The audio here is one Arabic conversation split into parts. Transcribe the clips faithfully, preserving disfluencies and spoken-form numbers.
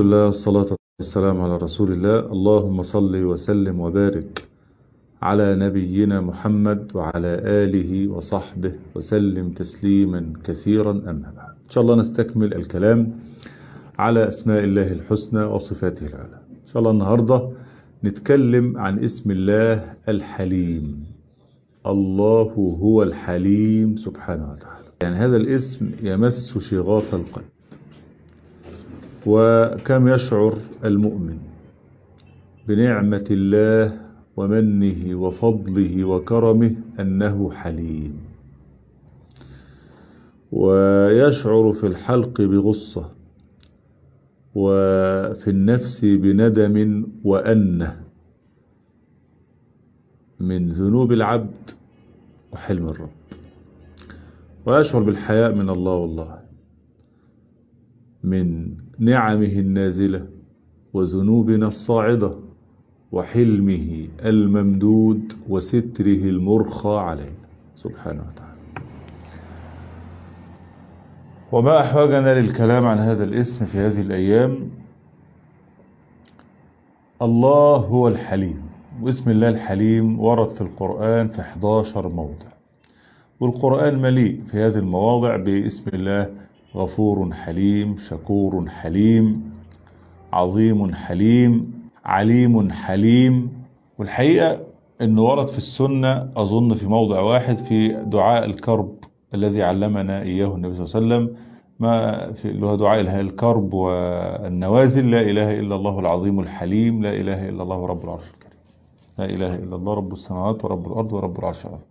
لله، والصلاة والسلام على رسول الله. اللهم صل وسلم وبارك على نبينا محمد وعلى آله وصحبه وسلم تسليما كثيرا. أما بعد، إن شاء الله نستكمل الكلام على أسماء الله الحسنى وصفاته العلى. إن شاء الله النهاردة نتكلم عن اسم الله الحليم. الله هو الحليم سبحانه وتعالى. يعني هذا الاسم يمس شغاف القلب، وكم يشعر المؤمن بنعمة الله ومنه وفضله وكرمه أنه حليم، ويشعر في الحلق بغصة وفي النفس بندم وأنه من ذنوب العبد وحلم الرب، ويشعر بالحياء من الله والله من نعمه النازلة وذنوبنا الصاعدة وحلمه الممدود وستره المرخى علينا سبحانه وتعالى. وما أحوجنا للكلام عن هذا الاسم في هذه الأيام؟ الله هو الحليم، واسم الله الحليم ورد في القرآن في إحدى عشر موضع، والقرآن مليء في هذه المواضع باسم الله غفور حليم، شكور حليم، عظيم حليم، عليم حليم. والحقيقة أنه ورد في السنة أظن في موضع واحد في دعاء الكرب الذي علمنا إياه النبي صلى الله عليه وسلم، ما في اللي هو دعاء الكرب والنوازل: لا إله إلا الله العظيم الحليم، لا إله إلا الله رب العرش الكريم، لا إله إلا الله رب السماوات ورب الأرض ورب العرش العظيم.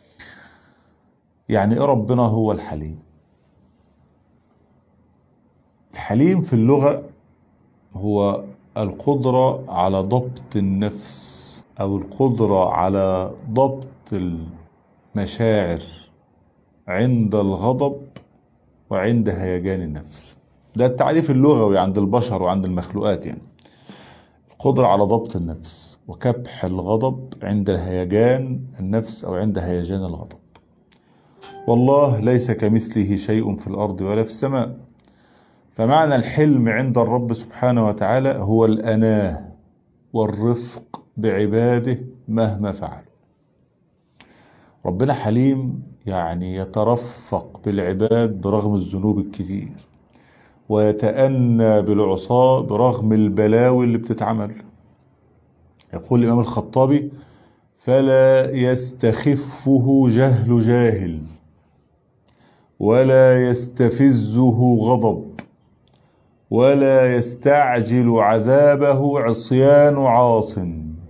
يعني إيه ربنا هو الحليم؟ الحليم في اللغة هو القدرة على ضبط النفس، أو القدرة على ضبط المشاعر عند الغضب وعند هيجان النفس. ده التعريف اللغوي عند البشر وعند المخلوقات، يعني القدرة على ضبط النفس وكبح الغضب عند هيجان النفس أو عند هيجان الغضب. والله ليس كمثله شيء في الأرض ولا في السماء. فمعنى الحلم عند الرب سبحانه وتعالى هو الأناة والرفق بعباده مهما فعلوا. ربنا حليم، يعني يترفق بالعباد برغم الذنوب الكثير، ويتأنى بالعصاة برغم البلاوي اللي بتتعمل. يقول الإمام الخطابي: فلا يستخفه جهل جاهل، ولا يستفزه غضب، ولا يستعجل عذابه عصيان عاص.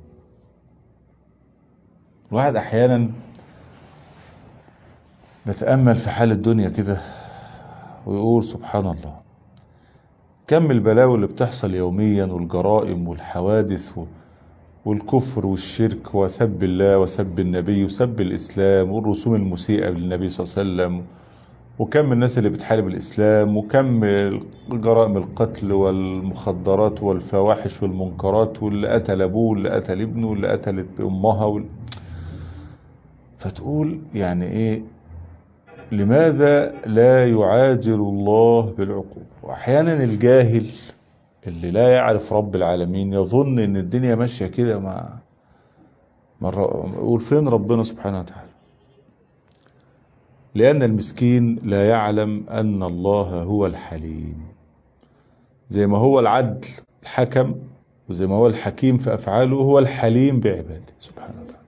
الواحد أحيانا بتأمل في حال الدنيا كده ويقول سبحان الله، كم البلاوي اللي بتحصل يوميا، والجرائم والحوادث والكفر والشرك وسب الله وسب النبي وسب الإسلام والرسوم المسيئة للنبي صلى الله عليه وسلم، وكم الناس اللي بتحارب الإسلام، وكم جرائم القتل والمخدرات والفواحش والمنكرات، واللي قتل أبوه واللي قتل ابنه واللي قتلت أمها وال... فتقول يعني إيه، لماذا لا يعاجل الله بالعقوبة؟ وأحيانا الجاهل اللي لا يعرف رب العالمين يظن إن الدنيا ماشية كده، مع مرة يقول فين ربنا سبحانه وتعالى؟ لأن المسكين لا يعلم أن الله هو الحليم. زي ما هو العدل الحكم، وزي ما هو الحكيم في أفعاله، هو الحليم بعباده سبحانه وتعالى.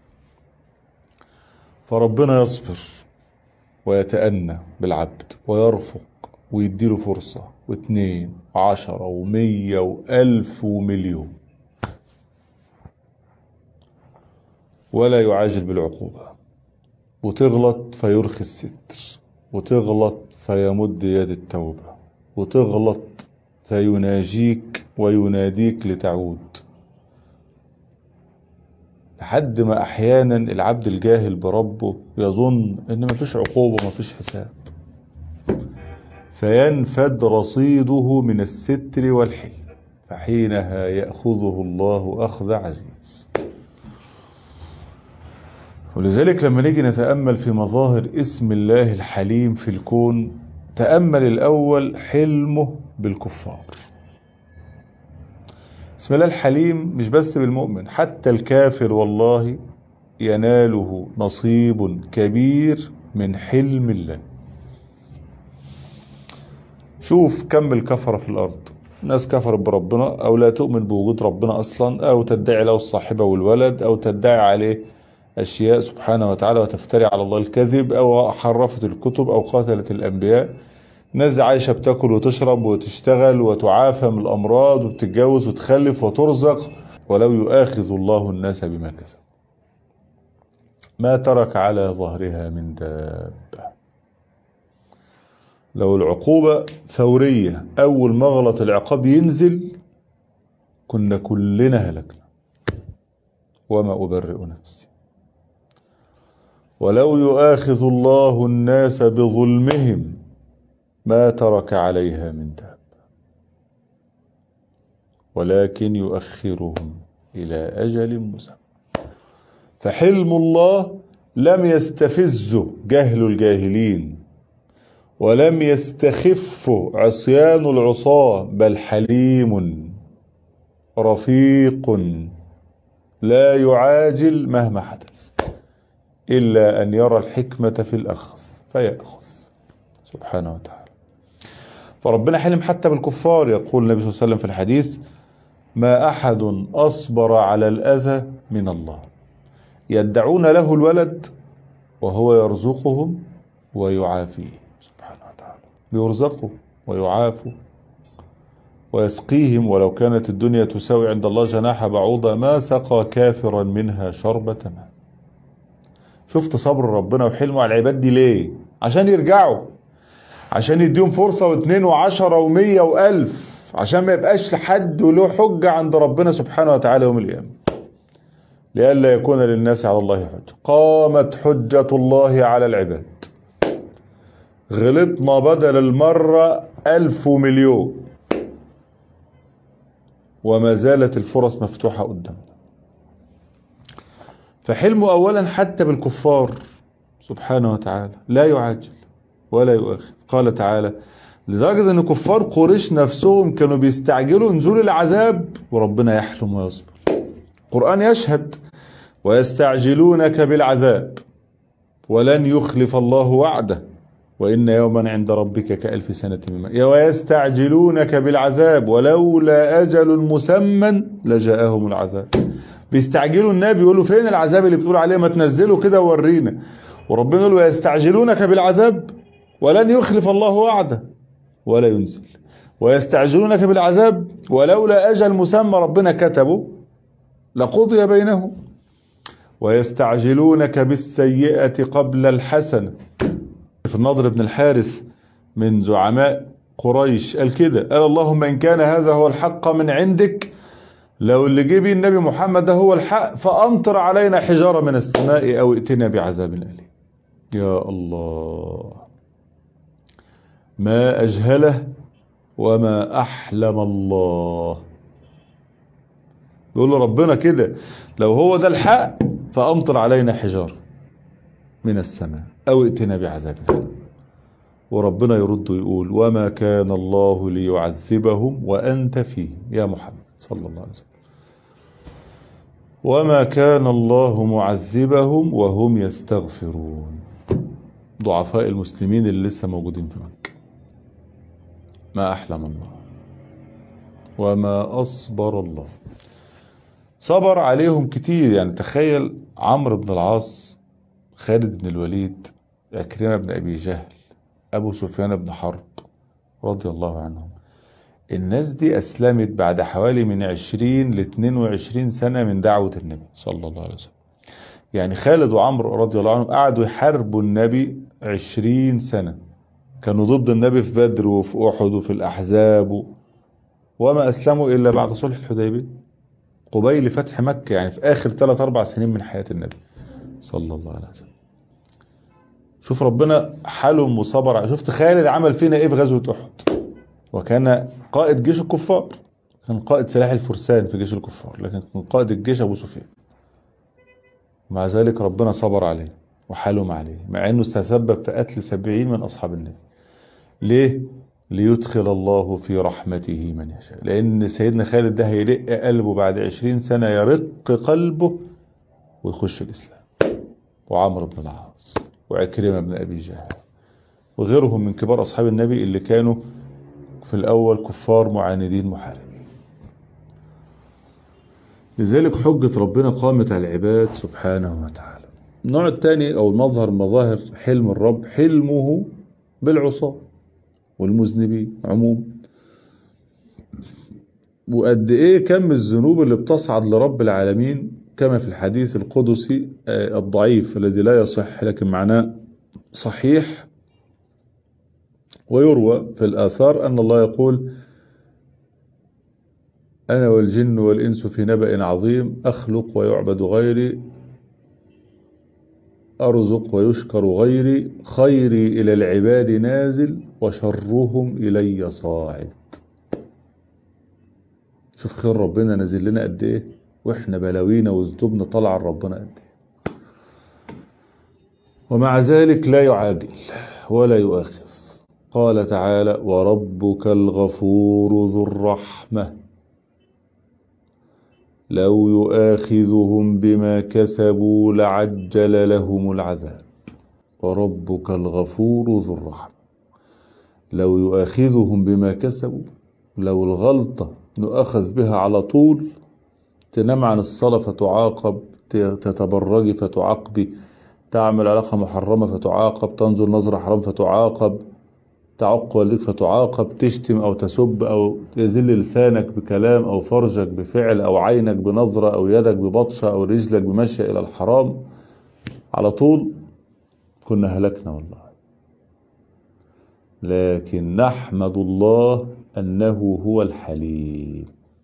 فربنا يصبر ويتأنى بالعبد ويرفق ويديله فرصة واثنين وعشرة ومية وألف ومليون، ولا يعاجل بالعقوبة. وتغلط فيرخي الستر، وتغلط فيمد يد التوبة، وتغلط فيناجيك ويناديك لتعود، لحد ما أحيانا العبد الجاهل بربه يظن إن مفيش عقوبة مفيش حساب، فينفد رصيده من الستر والحلم، فحينها يأخذه الله أخذ عزيز. ولذلك لما نيجي نتأمل في مظاهر اسم الله الحليم في الكون، تأمل الأول حلمه بالكفار. بسم الله الحليم مش بس بالمؤمن، حتى الكافر والله يناله نصيب كبير من حلم الله. شوف كم الكفرة في الأرض، ناس كفرت بربنا أو لا تؤمن بوجود ربنا أصلا، أو تدعي له الصاحبة والولد، أو تدعي عليه أشياء سبحانه وتعالى وتفتري على الله الكذب، أو حرفت الكتب أو قاتلت الأنبياء. ناس عايشة بتاكل وتشرب وتشتغل وتعافى من الأمراض وبتتجوز وتخلف وترزق، ولو يؤاخذ الله الناس بما كسب ما ترك على ظهرها من دابة. لو العقوبة فورية، أول ما غلط العقاب ينزل، كنا كلنا هلكنا. وما أبرئ نفسي، ولو يؤاخذ الله الناس بظلمهم ما ترك عليها من دابة، ولكن يؤخرهم إلى أجل مسمى. فحلم الله لم يستفزه جهل الجاهلين، ولم يستخفه عصيان العصاة، بل حليم رفيق لا يعاجل مهما حدث، إلا أن يرى الحكمة في الأخذ فيأخذ سبحانه وتعالى. فربنا حلم حتى بالكفار. يقول النبي صلى الله عليه وسلم في الحديث: ما أحد أصبر على الأذى من الله، يدعون له الولد وهو يرزقهم ويعافيهم سبحانه وتعالى. بيرزقوا ويعافوا ويسقيهم، ولو كانت الدنيا تساوي عند الله جناح بعوضة ما سقى كافرا منها شربة ماء. شفت صبر ربنا وحلمه على العباد دي ليه؟ عشان يرجعوا، عشان يديهم فرصة واثنين وعشرة ومية وألف، عشان ما يبقاش لحد له حجة عند ربنا سبحانه وتعالى يوم القيامة، لئلا يكون للناس على الله حجة. قامت حجة الله على العباد. غلطنا بدل المرة ألف ومليون، وما زالت الفرص مفتوحة قدامنا. فحلمه أولا حتى بالكفار سبحانه وتعالى، لا يعجل ولا يؤخذ. قال تعالى: لدرجة أن كفار قريش نفسهم كانوا بيستعجلوا نزول العذاب، وربنا يحلم ويصبر. القرآن يشهد: ويستعجلونك بالعذاب ولن يخلف الله وعده وإن يوما عند ربك كألف سنة مما. ويستعجلونك بالعذاب ولولا أجل مسمى لجاءهم العذاب. بيستعجلوا النبي، يقولوا: فين العذاب اللي بتقول عليه؟ ما تنزله كده وورينا. وربنا يقول: ويستعجلونك بالعذاب ولن يخلف الله وعده ولا ينزل. ويستعجلونك بالعذاب ولولا أجل مسمى ربنا كتبه لقضي بينهم. ويستعجلونك بالسيئة قبل الحسنة. في النضر بن الحارث من زعماء قريش قال كده، قال: اللهم إن كان هذا هو الحق من عندك، لو اللي جه بيه النبي محمد ده هو الحق، فأمطر علينا حجارة من السماء أو ائتنا بعذاب أليم. يا الله، ما أجهله وما أحلم الله. بيقول له ربنا كده: لو هو ده الحق فأمطر علينا حجارة من السماء أو ائتنا بعذاب أليم. وربنا يرد ويقول: وما كان الله ليعذبهم وأنت فيهم يا محمد صلى الله عليه وسلم، وما كان الله معذبهم وهم يستغفرون. ضعفاء المسلمين اللي لسه موجودين في مكة. ما أحلم الله وما أصبر الله. صبر عليهم كتير. يعني تخيل عمرو بن العاص، خالد بن الوليد، عكرمة بن أبي جهل، أبو سفيان بن حرب رضي الله عنهم. الناس دي أسلمت بعد حوالي من عشرين لاثنين وعشرين سنة من دعوة النبي صلى الله عليه وسلم. يعني خالد وعمرو رضي الله عنهم قعدوا يحاربوا النبي عشرين سنة، كانوا ضد النبي في بدر وفي أحد وفي الأحزاب، وما أسلموا إلا بعد صلح الحديبية قبيل فتح مكة، يعني في آخر ثلاث أربع سنين من حياة النبي صلى الله عليه وسلم. شوف ربنا حالهم وصبر. شفت خالد عمل فينا إيه في غزوة أحد، وكان قائد جيش الكفار، كان قائد سلاح الفرسان في جيش الكفار، لكن كان قائد الجيش أبو سفيان. مع ذلك ربنا صبر عليه وحلم عليه، مع أنه تسبب في قتل سبعين من أصحاب النبي. ليه؟ ليدخل الله في رحمته من يشاء. لأن سيدنا خالد ده هيرق قلبه بعد عشرين سنة، يرق قلبه ويخش الإسلام، وعمرو بن العاص وعكرمة بن أبي جهل وغيرهم من كبار أصحاب النبي اللي كانوا في الأول كفار معاندين محاربين. لذلك حجة ربنا قامت على العباد سبحانه وتعالى. النوع الثاني أو المظهر مظاهر حلم الرب، حلمه بالعصاة والمذنبين عموما. وقد إيه كم الذنوب اللي بتصعد لرب العالمين، كما في الحديث القدسي الضعيف الذي لا يصح لكن معناه صحيح، ويروى في الآثار أن الله يقول: أنا والجن والإنس في نبأ عظيم، أخلق ويعبد غيري، أرزق ويشكر غيري، خيري إلى العباد نازل وشرهم إلي صاعد. شوف خير ربنا نازل لنا قد إيه، وإحنا بلاوينا وذنوبنا طالعة لربنا قد إيه، ومع ذلك لا يعاجل ولا يؤاخذ. قال تعالى: وربك الغفور ذو الرحمة لو يؤاخذهم بما كسبوا لعجل لهم العذاب. وربك الغفور ذو الرحمة لو يؤاخذهم بما كسبوا، لو الغلطة نؤخذ بها على طول، تنام عن الصلاة فتعاقب، تتبرجي فتعاقبي، تعمل علاقة محرمة فتعاقب، تنظر نظرة حرام فتعاقب، تعق والديك فتعاقب، تشتم أو تسب أو يذل لسانك بكلام أو فرجك بفعل أو عينك بنظرة أو يدك ببطشة أو رجلك بمشي إلى الحرام، على طول كنا هلكنا والله. لكن نحمد الله أنه هو الحليم.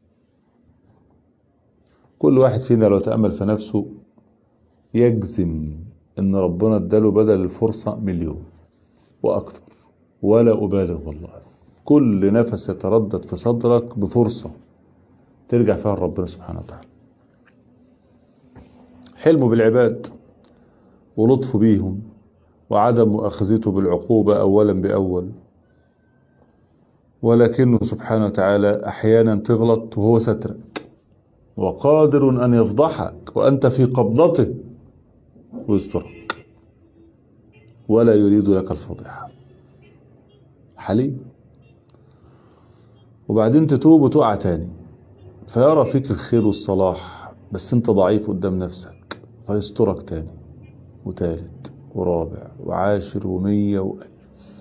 كل واحد فينا لو تأمل في نفسه يجزم إن ربنا اداله بدل الفرصة مليون وأكتر، ولا أبالغ والله. كل نفس يتردد في صدرك بفرصة ترجع فيها لربنا سبحانه وتعالى. حلمه بالعباد ولطفه بيهم وعدم مؤاخذته بالعقوبة أولا بأول، ولكنه سبحانه وتعالى أحيانا تغلط وهو سترك، وقادر أن يفضحك وأنت في قبضته ويسترك، ولا يريد لك الفضيحة. حليم. وبعدين تتوب وتقع تاني، فيرى فيك الخير والصلاح، بس انت ضعيف قدام نفسك، فيسترك تاني وتالت ورابع وعاشر ومية وألف.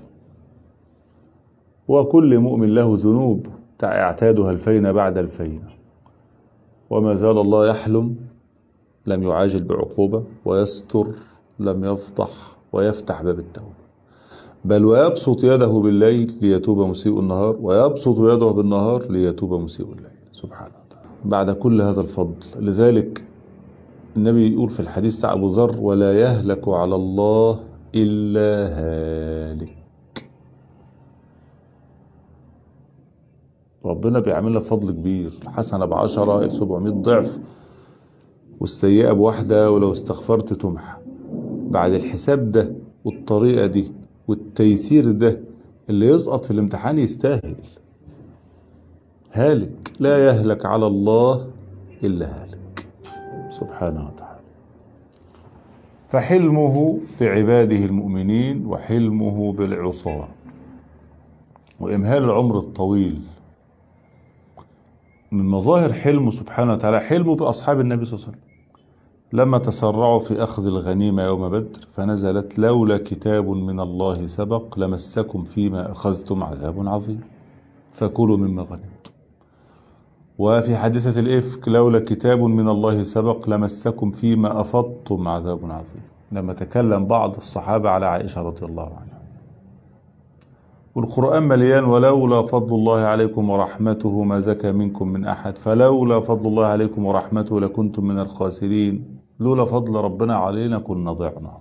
وكل مؤمن له ذنوب يعتادها الفين بعد الفين، وما زال الله يحلم، لم يعاجل بعقوبة، ويستر لم يفضح، ويفتح باب التوبة، بل ويبسط يده بالليل ليتوب مسيء النهار، ويبسط يده بالنهار ليتوب مسيء الليل سبحانه وتعالى بعد كل هذا الفضل. لذلك النبي يقول في الحديث بتاع أبو ذر: ولا يهلك على الله إلا هالك. ربنا بيعملنا فضل كبير، الحسنة بعشرة سبعمائة ضعف، والسيئة بواحدة ولو استغفرت تمحى. بعد الحساب ده والطريقة دي والتيسير ده، اللي يسقط في الامتحان يستاهل. هالك، لا يهلك على الله إلا هالك سبحانه وتعالى. فحلمه بعباده المؤمنين وحلمه بالعصاة، وإمهال العمر الطويل. من مظاهر حلمه سبحانه وتعالى حلمه بأصحاب النبي صلى الله عليه وسلم لما تسرعوا في أخذ الغنيمة يوم بدر، فنزلت: لولا كتاب من الله سبق لمسكم فيما أخذتم عذاب عظيم فكلوا مما غنمتم. وفي حادثة الإفك: لولا كتاب من الله سبق لمسكم فيما أفضتم عذاب عظيم، لما تكلم بعض الصحابة على عائشة رضي الله عنها. والقرآن مليان: ولولا فضل الله عليكم ورحمته ما زكى منكم من أحد، فلولا فضل الله عليكم ورحمته لكنتم من الخاسرين. لولا فضل ربنا علينا كنا ضعنا.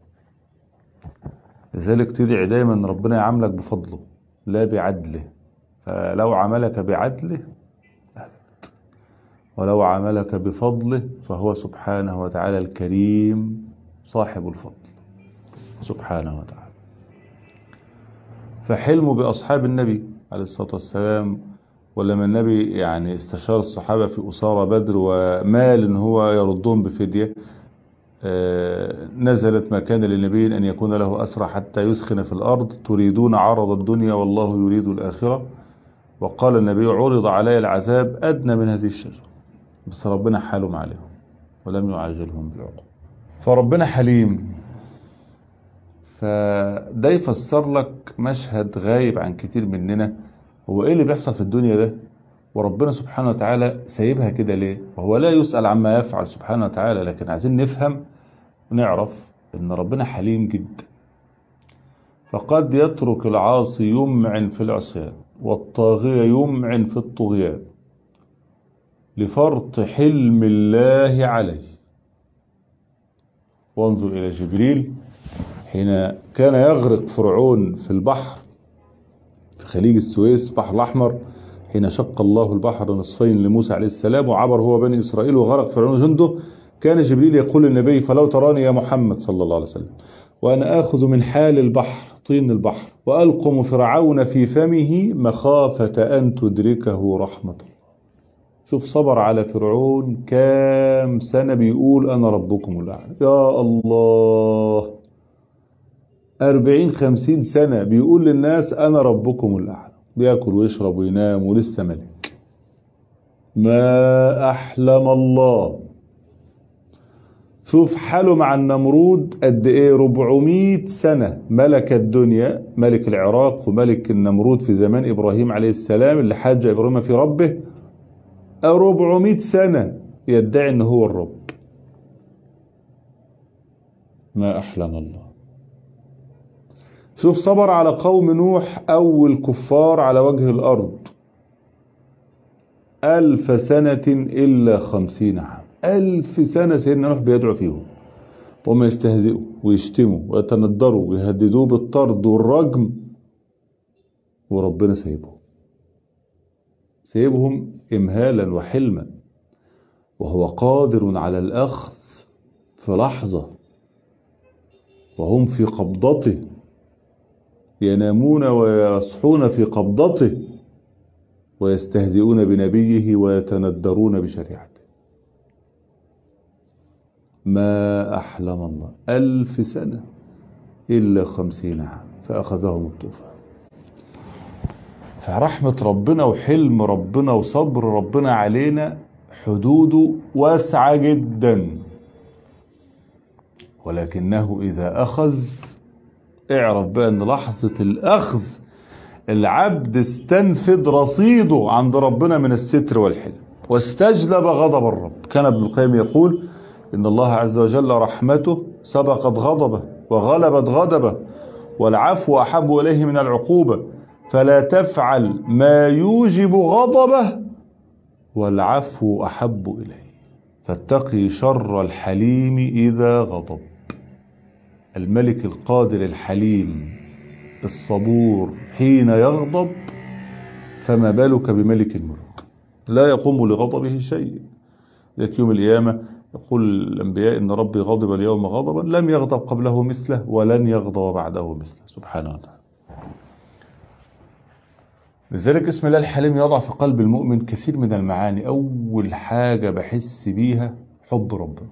لذلك تدعي دايما ان ربنا يعاملك بفضله لا بعدله، فلو عملك بعدله أهلت، ولو عملك بفضله فهو سبحانه وتعالى الكريم صاحب الفضل سبحانه وتعالى. فحلمه بأصحاب النبي عليه الصلاة والسلام. ولما النبي يعني استشار الصحابة في أسارى بدر ومال إن هو يردهم بفدية، نزلت ما كان للنبي أن يكون له أسرى حتى يسخن في الأرض، تريدون عرض الدنيا والله يريد الآخرة. وقال النبي عرض علي العذاب أدنى من هذه الشجرة، بس ربنا حالهم عليهم ولم يعجلهم بالعقوبة. فربنا حليم. فده يفسر لك مشهد غايب عن كتير مننا، هو ايه اللي بيحصل في الدنيا ده وربنا سبحانه وتعالى سايبها كده ليه؟ وهو لا يسأل عما يفعل سبحانه وتعالى، لكن عايزين نفهم ونعرف ان ربنا حليم جدا. فقد يترك العاصي يمعن في العصيان والطاغية يمعن في الطغيان لفرط حلم الله عليه. وانظر إلى جبريل حين كان يغرق فرعون في البحر في خليج السويس بحر الأحمر، حين شق الله البحر نصفين لموسى عليه السلام وعبر هو بني إسرائيل وغرق فرعون جنده، كان جبريل يقول للنبي فلو تراني يا محمد صلى الله عليه وسلم وأنا آخذ من حال البحر طين البحر وألقم فرعون في فمه مخافة أن تدركه رحمة الله. شوف صبر على فرعون كام سنة بيقول أنا ربكم الأعلى، يا الله، أربعين خمسين سنة بيقول للناس أنا ربكم الأعلى، بيأكل ويشرب وينام ولسه ملك. ما أحلم الله. شوف حاله مع النمرود قد ايه، ربعمائة سنة ملك الدنيا، ملك العراق وملك النمرود في زمان إبراهيم عليه السلام اللي حاج إبراهيم في ربه، أربعمائة سنة يدعي أنه هو الرب. ما أحلم الله. شوف صبر على قوم نوح أول كفار على وجه الأرض ألف سنة إلا خمسين عام. ألف سنة سيدنا نوح بيدعو فيهم وهم يستهزئوا ويشتموا ويتندروا ويهددوه بالطرد والرجم، وربنا سيبهم سيبهم إمهالا وحلما، وهو قادر على الأخذ في لحظة وهم في قبضته، ينامون ويصحون في قبضته ويستهزئون بنبيه ويتندرون بشريعته. ما أحلم الله. ألف سنة إلا خمسين عام فأخذهم الطوفان. فرحمة ربنا وحلم ربنا وصبر ربنا علينا حدوده واسعة جدا، ولكنه إذا أخذ اعرف بقى أن لحظة الأخذ العبد استنفد رصيده عند ربنا من الستر والحلم واستجلب غضب الرب. كان ابن القيم يقول إن الله عز وجل رحمته سبقت غضبه وغلبت غضبه، والعفو أحب إليه من العقوبة، فلا تفعل ما يوجب غضبه والعفو أحب إليه، فاتقي شر الحليم إذا غضب. الملك القادر الحليم الصبور حين يغضب، فما بالك بملك الملك لا يقوم لغضبه شيء. ذاك يوم القيامة يقول الأنبياء إن ربي غضب اليوم غضبا لم يغضب قبله مثله ولن يغضب بعده مثله سبحانه وتعالى. لذلك اسم الله الحليم يضع في قلب المؤمن كثير من المعاني. أول حاجة بحس بيها حب ربنا،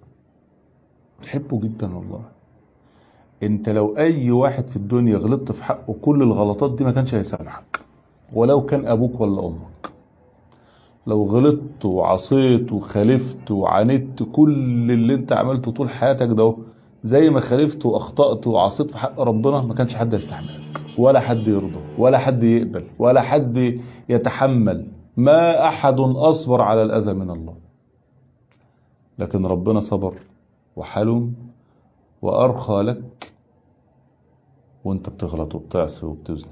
بحبه جدا والله. انت لو اي واحد في الدنيا غلطت في حقه كل الغلطات دي ما كانش هيسامحك، ولو كان ابوك ولا امك. لو غلطت وعصيت وخالفت وعاندت كل اللي انت عملته طول حياتك ده زي ما خالفت واخطأت وعصيت في حق ربنا، ما كانش حد يستحملك ولا حد يرضى ولا حد يقبل ولا حد يتحمل. ما احد اصبر على الاذى من الله، لكن ربنا صبر وحلم وارخى لك وانت بتغلط وبتعصي وبتذنب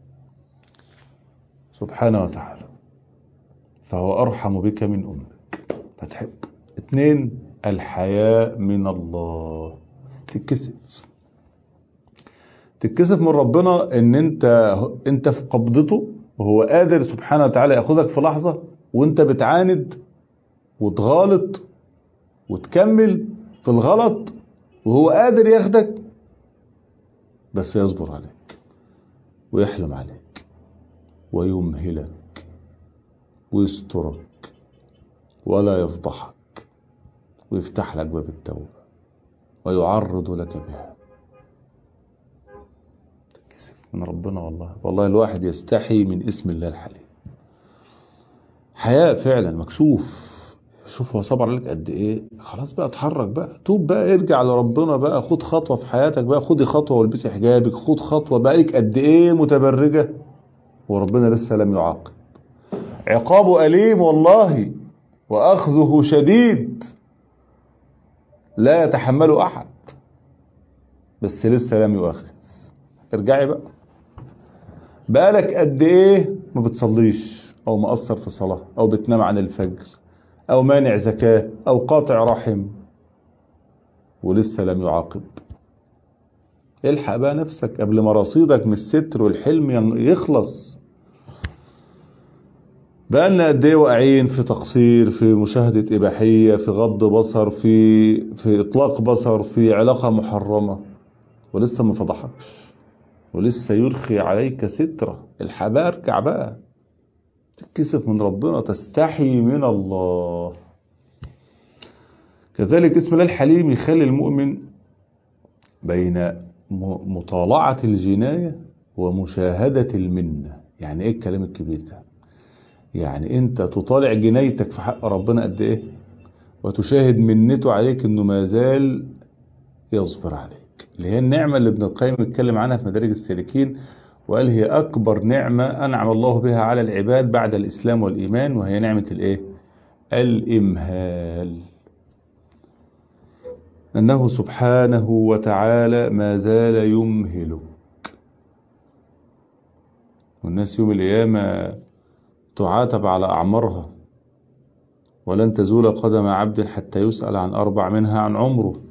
سبحانه وتعالى، فهو ارحم بك من امك فتحب. اتنين، الحياء من الله. تتكسف تتكسف من ربنا ان انت انت في قبضته وهو قادر سبحانه وتعالى ياخذك في لحظة وانت بتعاند وتغالط وتكمل في الغلط، وهو قادر ياخدك بس يصبر عليك. ويحلم عليك ويمهلك ويسترك ولا يفضحك ويفتح لك باب التوبة ويعرض لك بها. تتكسف من ربنا والله. والله الواحد يستحي من اسم الله الحليم. حياء فعلا، مكسوف. شوف هو صبر عليك قد ايه. خلاص بقى اتحرك بقى، توب بقى، ارجع لربنا بقى، خد خطوة في حياتك بقى، خدي خطوة والبسي حجابك، خد خطوة. بقى لك قد ايه متبرجة وربنا لسه لم يعاقب. عقابه أليم والله وأخذه شديد لا يتحمله أحد، بس لسه لم يؤخذ. ارجعي بقى. بقالك قد ايه ما بتصليش او مقصر في صلاة او بتنام عن الفجر او مانع زكاة او قاطع رحم ولسه لم يعاقب. الحق بقى نفسك قبل ما رصيدك من الستر والحلم يخلص. بقالنا قد ايه واقعين في تقصير، في مشاهدة إباحية، في غض بصر، في في إطلاق بصر، في علاقة محرمة ولسه ما فضحكش ولسه يرخي عليك سترة. الحق بقى، ارجع بقى. تتكسف من ربنا، تستحي من الله. كذلك اسم الله الحليم يخلي المؤمن بين مطالعة الجناية ومشاهدة المنة. يعني ايه الكلام الكبير ده؟ يعني انت تطالع جنايتك في حق ربنا قد ايه، وتشاهد منته عليك انه ما زال يصبر عليك، اللي هي النعمة اللي ابن القيم اتكلم عنها في مدارج السالكين وقال هي اكبر نعمة انعم الله بها على العباد بعد الاسلام والايمان، وهي نعمة الايه؟ الامهال. انه سبحانه وتعالى ما زال يمهلك. والناس يوم القيامة تعاتب على اعمارها، ولن تزول قدم عبد حتى يسأل عن اربع منها عن عمره.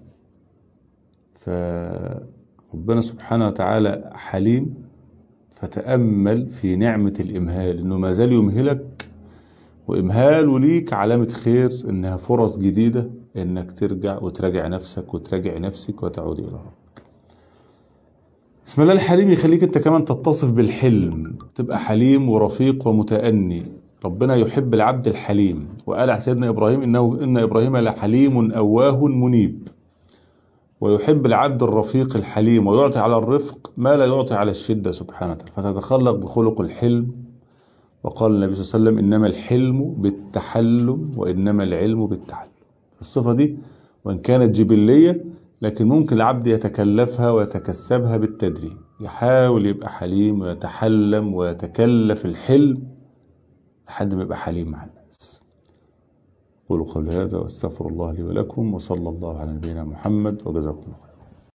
فربنا سبحانه وتعالى حليم، فتأمل في نعمة الإمهال، إنه ما زال يمهلك، وإمهاله ليك علامة خير، إنها فرص جديدة إنك ترجع وتراجع نفسك وتراجع نفسك وتعود إلى ربك. اسم الله الحليم يخليك أنت كمان تتصف بالحلم، تبقى حليم ورفيق ومتأني. ربنا يحب العبد الحليم، وقال عن سيدنا إبراهيم إنه إن إبراهيم لحليم أواه منيب. ويحب العبد الرفيق الحليم، ويعطي على الرفق ما لا يعطي على الشدة سبحانه وتعالى، فتتخلق بخلق الحلم. وقال النبي صلى الله عليه وسلم إنما الحلم بالتحلم وإنما العلم بالتعلم. الصفة دي وإن كانت جبلية، لكن ممكن العبد يتكلفها ويتكسبها بالتدريب. يحاول يبقى حليم ويتحلم ويتكلف الحلم لحد ما يبقى حليم مع الناس. قولوا قولي هذا واستغفر الله لي ولكم، وصلى الله على نبينا محمد، وجزاكم الله خيرا.